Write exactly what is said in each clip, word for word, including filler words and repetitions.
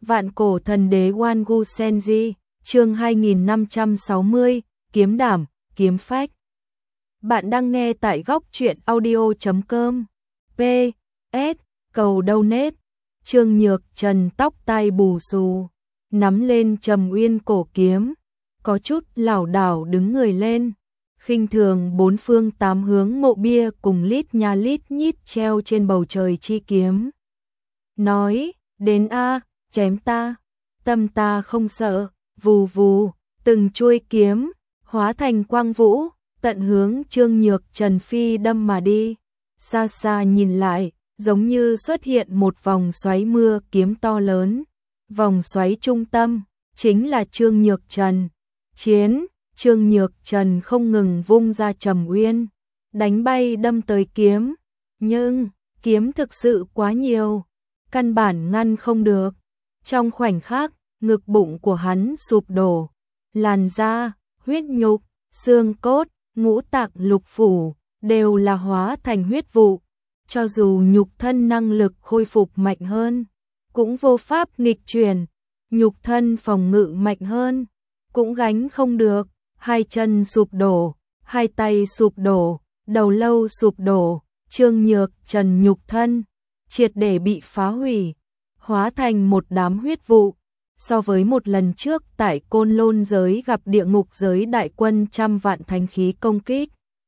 Vạn cổ thần đế Wangu Senji, chương hai nghìn năm trăm sáu mươi, kiếm đảm, kiếm phách. Bạn đang nghe tại góc truyện audio chấm com. P. S. Cầu donate. Trương Nhược Trần tóc tai bù xù, nắm lên Trầm Uyên cổ kiếm, có chút lảo đảo đứng người lên, khinh thường bốn phương tám hướng mộ bia cùng lít nha lít nhít treo trên bầu trời chi kiếm. Nói, đến a, chém ta, tâm ta không sợ, vù vù, từng chuôi kiếm, hóa thành quang vũ, tận hướng Trương Nhược Trần phi đâm mà đi. Xa xa nhìn lại, giống như xuất hiện một vòng xoáy mưa kiếm to lớn. Vòng xoáy trung tâm, chính là Trương Nhược Trần. Chiến, Trương Nhược Trần không ngừng vung ra Trầm Uyên, đánh bay đâm tới kiếm. Nhưng, kiếm thực sự quá nhiều, căn bản ngăn không được. Trong khoảnh khắc, ngực bụng của hắn sụp đổ, làn da, huyết nhục, xương cốt, ngũ tạng lục phủ đều là hóa thành huyết vụ. Cho dù nhục thân năng lực khôi phục mạnh hơn, cũng vô pháp nghịch chuyển, nhục thân phòng ngự mạnh hơn, cũng gánh không được. Hai chân sụp đổ, hai tay sụp đổ, đầu lâu sụp đổ, Trương Nhược Trần nhục thân triệt để bị phá hủy, hóa thành một đám huyết vụ. So với một lần trước tại Côn Lôn giới gặp địa ngục giới đại quân trăm vạn thánh khí công kích,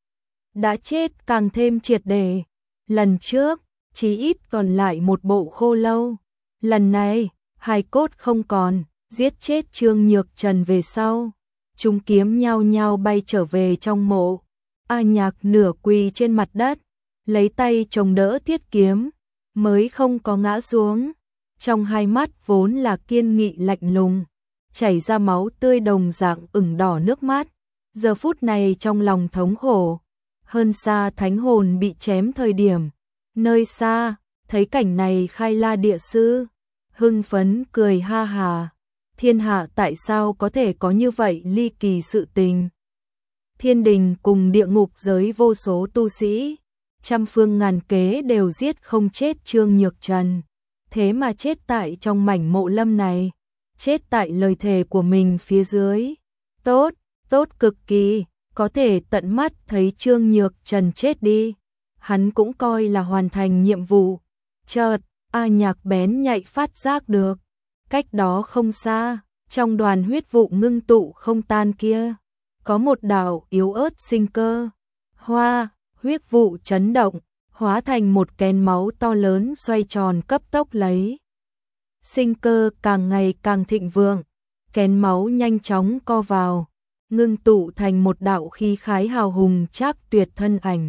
đã chết càng thêm triệt để. Lần trước, chí ít còn lại một bộ khô lâu. Lần này, hài cốt không còn, giết chết Trương Nhược Trần về sau, chúng kiếm nhao nhao bay trở về trong mộ. A Nhạc nửa quỳ trên mặt đất, lấy tay chống đỡ thiết kiếm, mới không có ngã xuống. Trong hai mắt vốn là kiên nghị lạnh lùng, chảy ra máu tươi đồng dạng ửng đỏ nước mắt. Giờ phút này trong lòng thống khổ, hơn xa thánh hồn bị chém thời điểm. Nơi xa, thấy cảnh này Khai La địa sư, hưng phấn cười ha hà. Thiên hạ tại sao có thể có như vậy ly kỳ sự tình? Thiên đình cùng địa ngục giới vô số tu sĩ, trăm phương ngàn kế đều giết không chết Trương Nhược Trần. Thế mà chết tại trong mảnh mộ lâm này, chết tại lời thề của mình phía dưới. Tốt, tốt cực kỳ, có thể tận mắt thấy Trương Nhược Trần chết đi, hắn cũng coi là hoàn thành nhiệm vụ. Chợt, A Nhạc bén nhạy phát giác được, cách đó không xa, trong đoàn huyết vụ ngưng tụ không tan kia, có một đạo yếu ớt sinh cơ. Hoa, huyết vụ chấn động, hóa thành một kén máu to lớn xoay tròn cấp tốc lấy. Sinh cơ càng ngày càng thịnh vượng, kén máu nhanh chóng co vào, ngưng tụ thành một đạo khí khái hào hùng trác tuyệt thân ảnh.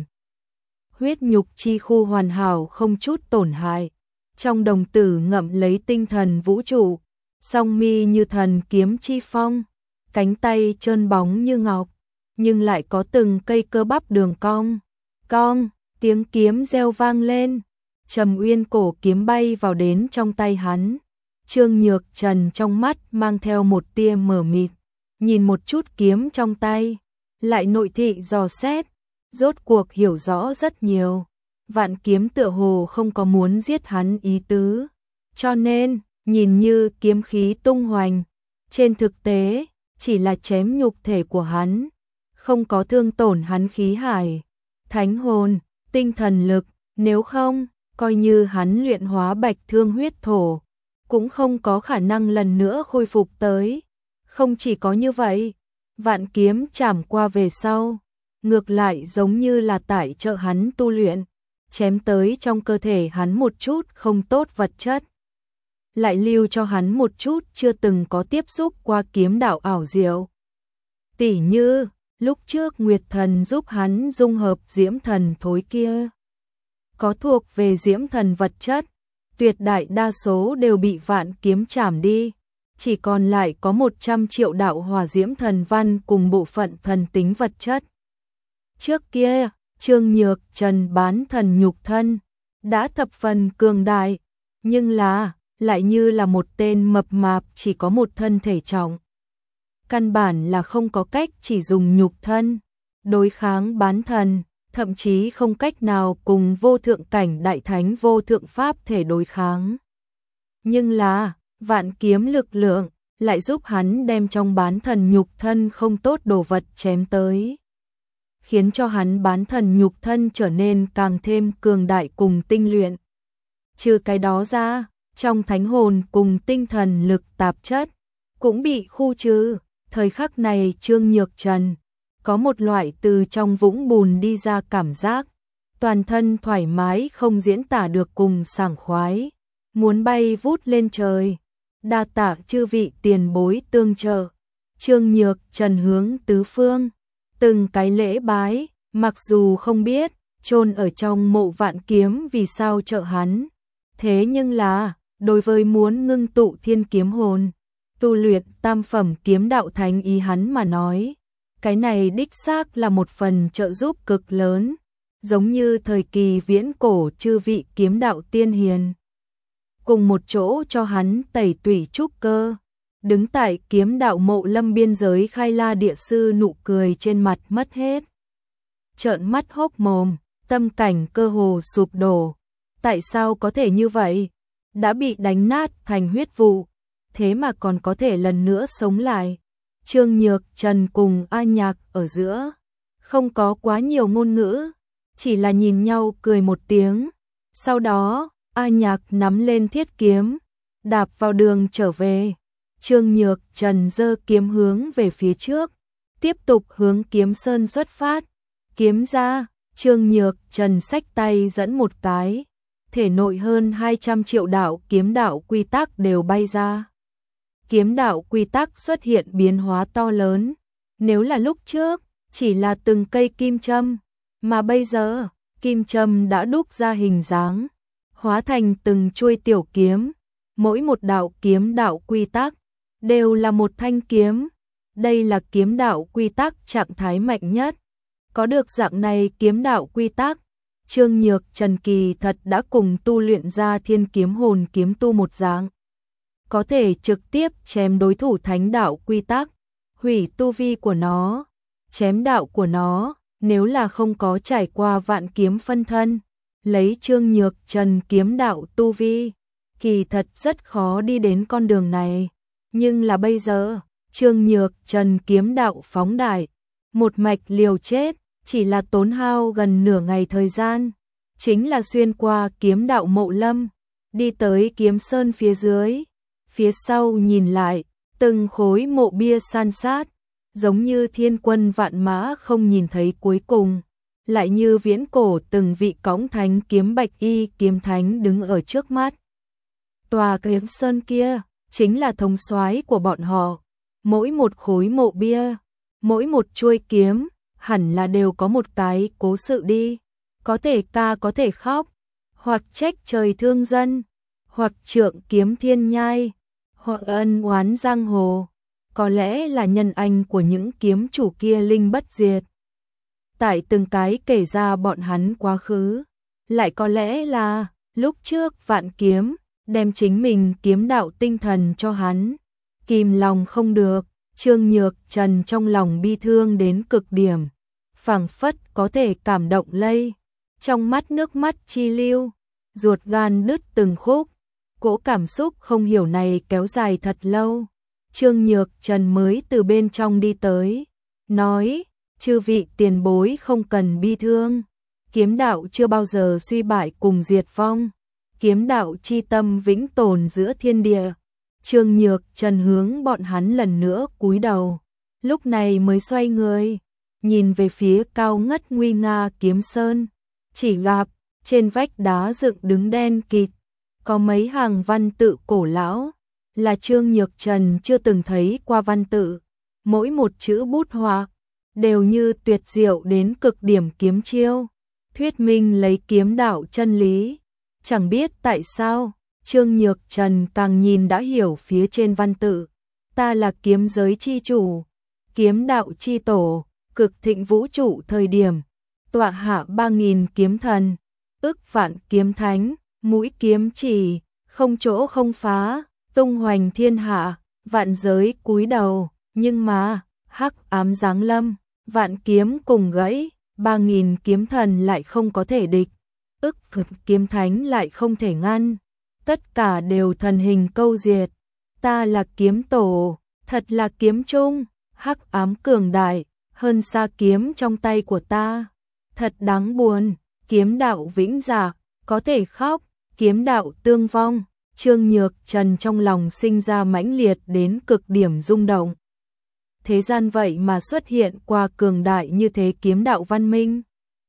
Huyết nhục chi khu hoàn hảo không chút tổn hại, trong đồng tử ngậm lấy tinh thần vũ trụ, song mi như thần kiếm chi phong, cánh tay trơn bóng như ngọc, nhưng lại có từng cây cơ bắp đường cong. Cong, tiếng kiếm reo vang lên, Trầm Uyên cổ kiếm bay vào đến trong tay hắn. Trương Nhược Trần trong mắt mang theo một tia mờ mịt, nhìn một chút kiếm trong tay, lại nội thị dò xét, rốt cuộc hiểu rõ rất nhiều. Vạn kiếm tựa hồ không có muốn giết hắn ý tứ, cho nên, nhìn như kiếm khí tung hoành, trên thực tế, chỉ là chém nhục thể của hắn, không có thương tổn hắn khí hải, thánh hồn, tinh thần lực. Nếu không, coi như hắn luyện hóa bạch thương huyết thổ, cũng không có khả năng lần nữa khôi phục tới. Không chỉ có như vậy, vạn kiếm chảm qua về sau, ngược lại giống như là tại trợ hắn tu luyện, chém tới trong cơ thể hắn một chút không tốt vật chất, lại lưu cho hắn một chút chưa từng có tiếp xúc qua kiếm đạo ảo diệu. Tỉ như, lúc trước Nguyệt Thần giúp hắn dung hợp diễm thần thối kia, có thuộc về diễm thần vật chất, tuyệt đại đa số đều bị vạn kiếm chảm đi, chỉ còn lại có một trăm triệu đạo hỏa diễm thần văn cùng bộ phận thần tính vật chất. Trước kia, Trương Nhược Trần bán thần nhục thân, đã thập phần cường đại, nhưng là, lại như là một tên mập mạp chỉ có một thân thể trọng. Căn bản là không có cách chỉ dùng nhục thân đối kháng bán thần, thậm chí không cách nào cùng vô thượng cảnh đại thánh vô thượng pháp thể đối kháng. Nhưng là, Vạn kiếm lực lượng lại giúp hắn đem trong bán thần nhục thân không tốt đồ vật chém tới, khiến cho hắn bán thần nhục thân trở nên càng thêm cường đại cùng tinh luyện. Trừ cái đó ra, trong thánh hồn cùng tinh thần lực tạp chất cũng bị khu trừ. Thời khắc này Trương Nhược Trần có một loại từ trong vũng bùn đi ra cảm giác, toàn thân thoải mái không diễn tả được cùng sảng khoái, muốn bay vút lên trời. Đa tạ chư vị tiền bối tương trợ. Trương Nhược Trần hướng tứ phương, từng cái lễ bái, mặc dù không biết chôn ở trong mộ vạn kiếm vì sao trợ hắn, thế nhưng là đối với muốn ngưng tụ thiên kiếm hồn, tu luyện tam phẩm kiếm đạo thánh ý hắn mà nói, cái này đích xác là một phần trợ giúp cực lớn, giống như thời kỳ viễn cổ chư vị kiếm đạo tiên hiền cùng một chỗ cho hắn tẩy tủy trúc cơ. Đứng tại kiếm đạo mộ lâm biên giới Khai La địa sư nụ cười trên mặt mất hết, trợn mắt hốc mồm, tâm cảnh cơ hồ sụp đổ. Tại sao có thể như vậy? Đã bị đánh nát thành huyết vụ, thế mà còn có thể lần nữa sống lại. Trương Nhược Trần cùng A Nhạc ở giữa không có quá nhiều ngôn ngữ, chỉ là nhìn nhau cười một tiếng. Sau đó A Nhạc nắm lên thiết kiếm, đạp vào đường trở về. Trương Nhược Trần giơ kiếm hướng về phía trước, tiếp tục hướng Kiếm Sơn xuất phát. Kiếm ra, Trương Nhược Trần xách tay dẫn một cái, thể nội hơn hai trăm triệu đạo kiếm đạo quy tắc đều bay ra. Kiếm đạo quy tắc xuất hiện biến hóa to lớn, nếu là lúc trước chỉ là từng cây kim châm, mà bây giờ kim châm đã đúc ra hình dáng, hóa thành từng chuôi tiểu kiếm, mỗi một đạo kiếm đạo quy tắc đều là một thanh kiếm. Đây là kiếm đạo quy tắc trạng thái mạnh nhất. Có được dạng này kiếm đạo quy tắc, Trương Nhược Trần kỳ thật đã cùng tu luyện ra thiên kiếm hồn kiếm tu một dạng, có thể trực tiếp chém đối thủ thánh đạo quy tắc, hủy tu vi của nó, chém đạo của nó. Nếu là không có trải qua vạn kiếm phân thân, lấy Trương Nhược Trần kiếm đạo tu vi, kỳ thật rất khó đi đến con đường này. Nhưng là bây giờ, Trương Nhược Trần kiếm đạo phóng đại, một mạch liều chết, chỉ là tốn hao gần nửa ngày thời gian, chính là xuyên qua kiếm đạo mộ lâm, đi tới Kiếm Sơn phía dưới. Phía sau nhìn lại, từng khối mộ bia san sát, giống như thiên quân vạn mã không nhìn thấy cuối cùng, lại như viễn cổ từng vị cõng thánh kiếm bạch y kiếm thánh đứng ở trước mắt. Tòa Kiếm Sơn kia chính là thống soái của bọn họ. Mỗi một khối mộ bia, mỗi một chuôi kiếm, hẳn là đều có một cái cố sự đi. Có thể ca có thể khóc, hoặc trách trời thương dân, hoặc trượng kiếm thiên nhai, hoặc ân oán giang hồ. Có lẽ là nhân anh của những kiếm chủ kia linh bất diệt, tại từng cái kể ra bọn hắn quá khứ. Lại có lẽ là lúc trước vạn kiếm đem chính mình kiếm đạo tinh thần cho hắn, kìm lòng không được. Trương Nhược Trần trong lòng bi thương đến cực điểm, phảng phất có thể cảm động lây, trong mắt nước mắt chi lưu, ruột gan đứt từng khúc. Cỗ cảm xúc không hiểu này kéo dài thật lâu. Trương Nhược Trần mới từ bên trong đi tới, nói: chư vị tiền bối không cần bi thương, kiếm đạo chưa bao giờ suy bại cùng diệt vong, kiếm đạo chi tâm vĩnh tồn giữa thiên địa. Trương Nhược Trần hướng bọn hắn lần nữa cúi đầu, lúc này mới xoay người, nhìn về phía cao ngất nguy nga Kiếm Sơn, chỉ gặp trên vách đá dựng đứng đen kịt, có mấy hàng văn tự cổ lão, là Trương Nhược Trần chưa từng thấy qua văn tự, mỗi một chữ bút họa đều như tuyệt diệu đến cực điểm kiếm chiêu, thuyết minh lấy kiếm đạo chân lý. Chẳng biết tại sao, Trương Nhược Trần càng nhìn đã hiểu phía trên văn tự, ta là kiếm giới chi chủ, kiếm đạo chi tổ, cực thịnh vũ trụ thời điểm, tọa hạ ba nghìn kiếm thần, ức vạn kiếm thánh, mũi kiếm chỉ, không chỗ không phá, tung hoành thiên hạ, vạn giới cúi đầu. Nhưng mà hắc ám giáng lâm, vạn kiếm cùng gãy, ba nghìn kiếm thần lại không có thể địch, ức vạn kiếm thánh lại không thể ngăn, tất cả đều thần hình câu diệt. Ta là kiếm tổ, thật là kiếm trung, hắc ám cường đại, hơn xa kiếm trong tay của ta. Thật đáng buồn, kiếm đạo vĩnh dạ, có thể khóc, kiếm đạo tương vong. Trương Nhược Trần trong lòng sinh ra mãnh liệt đến cực điểm rung động. Thế gian vậy mà xuất hiện qua cường đại như thế kiếm đạo văn minh.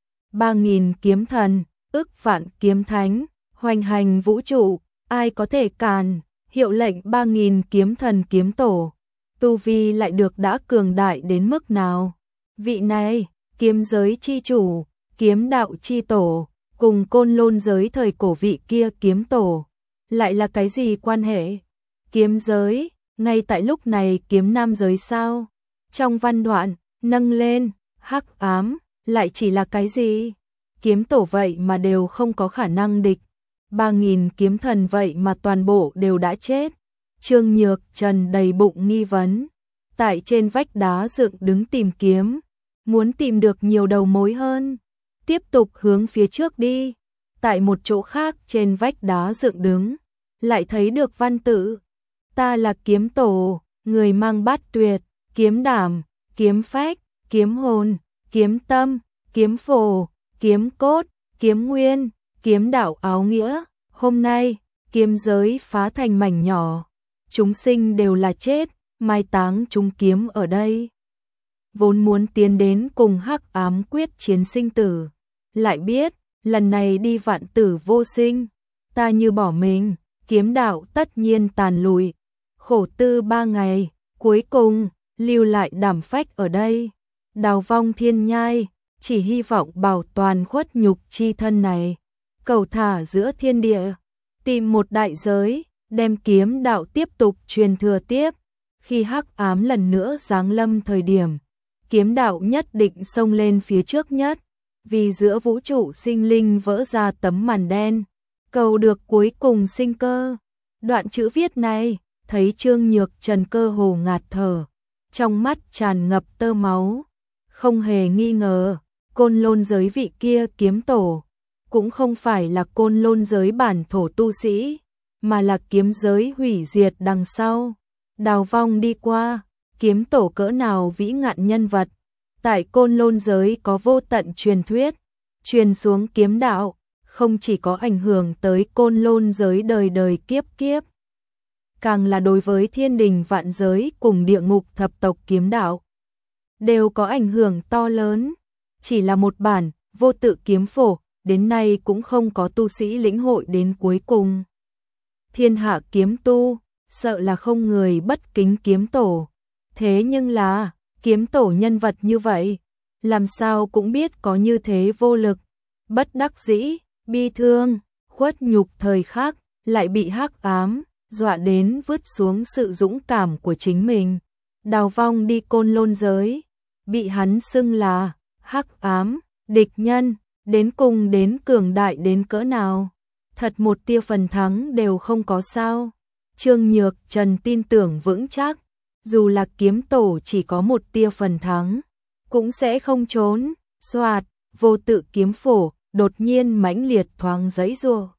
Ba nghìn kiếm thần, ức vạn kiếm thánh, hoành hành vũ trụ, ai có thể càn, hiệu lệnh ba nghìn kiếm thần kiếm tổ. Tu vi lại được đã cường đại đến mức nào? Vị này, kiếm giới chi chủ, kiếm đạo chi tổ, cùng côn lôn giới thời cổ vị kia kiếm tổ. Lại là cái gì quan hệ? Kiếm giới, ngay tại lúc này kiếm nam giới sao? Trong văn đoạn, nâng lên, hắc ám, lại chỉ là cái gì? Kiếm tổ vậy mà đều không có khả năng địch. Ba nghìn kiếm thần vậy mà toàn bộ đều đã chết. Trương Nhược Trần đầy bụng nghi vấn. Tại trên vách đá dựng đứng tìm kiếm. Muốn tìm được nhiều đầu mối hơn. Tiếp tục hướng phía trước đi. Tại một chỗ khác trên vách đá dựng đứng. Lại thấy được văn tự. Ta là kiếm tổ, người mang bát tuyệt, kiếm đảm, kiếm phách, kiếm hồn, kiếm tâm, kiếm phổ, kiếm cốt, kiếm nguyên, kiếm đạo áo nghĩa. Hôm nay, kiếm giới phá thành mảnh nhỏ. Chúng sinh đều là chết, mai táng chúng kiếm ở đây. Vốn muốn tiến đến cùng hắc ám quyết chiến sinh tử. Lại biết, lần này đi vạn tử vô sinh. Ta như bỏ mình, kiếm đạo tất nhiên tàn lụi. Khổ tư ba ngày, cuối cùng, lưu lại đảm phách ở đây. Đào vong thiên nhai, chỉ hy vọng bảo toàn khuất nhục chi thân này. Cầu thả giữa thiên địa, tìm một đại giới, đem kiếm đạo tiếp tục truyền thừa tiếp. Khi hắc ám lần nữa giáng lâm thời điểm, kiếm đạo nhất định xông lên phía trước nhất. Vì giữa vũ trụ sinh linh vỡ ra tấm màn đen, cầu được cuối cùng sinh cơ. Đoạn chữ viết này, thấy Trương Nhược Trần cơ hồ ngạt thở, trong mắt tràn ngập tơ máu. Không hề nghi ngờ, côn lôn giới vị kia kiếm tổ, cũng không phải là côn lôn giới bản thổ tu sĩ, mà là kiếm giới hủy diệt đằng sau. Đào vong đi qua, kiếm tổ cỡ nào vĩ ngạn nhân vật. Tại côn lôn giới có vô tận truyền thuyết, truyền xuống kiếm đạo, không chỉ có ảnh hưởng tới côn lôn giới đời đời kiếp kiếp. Càng là đối với thiên đình vạn giới cùng địa ngục thập tộc kiếm đạo, đều có ảnh hưởng to lớn. Chỉ là một bản, vô tự kiếm phổ, đến nay cũng không có tu sĩ lĩnh hội đến cuối cùng. Thiên hạ kiếm tu, sợ là không người bất kính kiếm tổ. Thế nhưng là, kiếm tổ nhân vật như vậy, làm sao cũng biết có như thế vô lực, bất đắc dĩ, bi thương, khuất nhục thời khắc, lại bị hắc ám, dọa đến vứt xuống sự dũng cảm của chính mình. Đào vong đi côn lôn giới, bị hắn xưng là hắc ám, địch nhân, đến cùng đến cường đại đến cỡ nào. Thật một tia phần thắng đều không có sao. Trương Nhược Trần tin tưởng vững chắc, dù là kiếm tổ chỉ có một tia phần thắng, cũng sẽ không trốn. Soạt, vô tự kiếm phổ, đột nhiên mãnh liệt thoáng giãy giụa.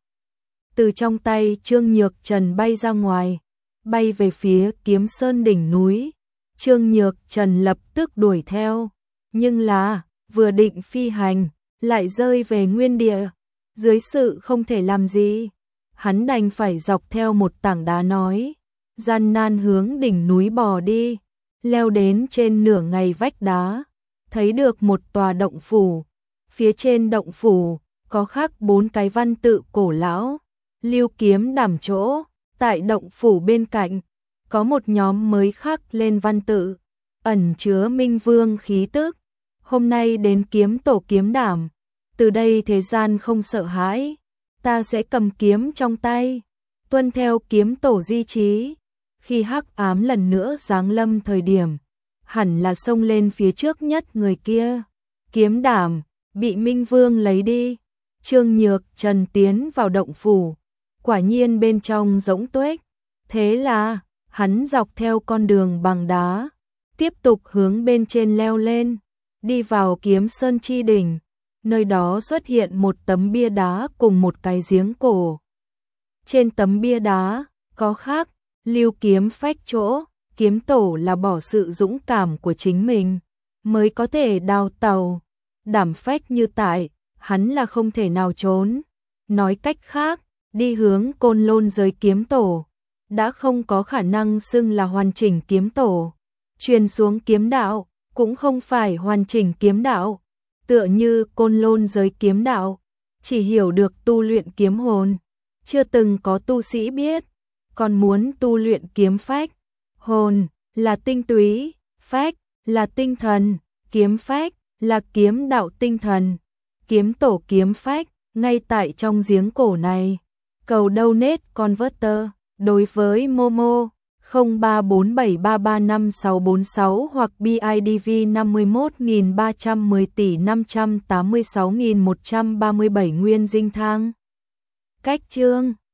Từ trong tay Trương Nhược Trần bay ra ngoài, bay về phía Kiếm Sơn đỉnh núi. Trương Nhược Trần lập tức đuổi theo, nhưng là, vừa định phi hành, lại rơi về nguyên địa. Dưới sự không thể làm gì, hắn đành phải dọc theo một tảng đá nói, gian nan hướng đỉnh núi bò đi, leo đến trên nửa ngày vách đá, thấy được một tòa động phủ. Phía trên động phủ có khắc bốn cái văn tự cổ lão, lưu kiếm đảm chỗ. Tại động phủ bên cạnh có một nhóm mới khắc lên văn tự, ẩn chứa minh vương khí tức. Hôm nay đến kiếm tổ kiếm đảm, từ đây thế gian không sợ hãi, ta sẽ cầm kiếm trong tay, tuân theo kiếm tổ di chí. Khi hắc ám lần nữa giáng lâm thời điểm, hẳn là xông lên phía trước nhất người kia. Kiếm đảm bị minh vương lấy đi. Trương Nhược Trần tiến vào động phủ, quả nhiên bên trong rỗng tuếch. Thế là hắn dọc theo con đường bằng đá, tiếp tục hướng bên trên leo lên, đi vào Kiếm Sơn chi đỉnh. Nơi đó xuất hiện một tấm bia đá cùng một cái giếng cổ. Trên tấm bia đá có khắc lưu kiếm phách chỗ, kiếm tổ là bỏ sự dũng cảm của chính mình, mới có thể đào tàu, đảm phách như tại, hắn là không thể nào trốn. Nói cách khác, đi hướng Côn Lôn giới kiếm tổ, đã không có khả năng xưng là hoàn chỉnh kiếm tổ. Truyền xuống kiếm đạo, cũng không phải hoàn chỉnh kiếm đạo, tựa như Côn Lôn giới kiếm đạo, chỉ hiểu được tu luyện kiếm hồn, chưa từng có tu sĩ biết, còn muốn tu luyện kiếm phách. Hồn là tinh túy, phách là tinh thần, kiếm phách là kiếm đạo tinh thần. Kiếm tổ kiếm phách, ngay tại trong giếng cổ này. Cầu donate converter, đối với Momo không ba bốn bảy ba ba năm sáu bốn sáu hoặc bê i đê vê năm mươi mốt nghìn ba trăm mười tỷ năm trăm tám mươi sáu nghìn một trăm ba mươi bảy nguyên dinh thang. Cách chương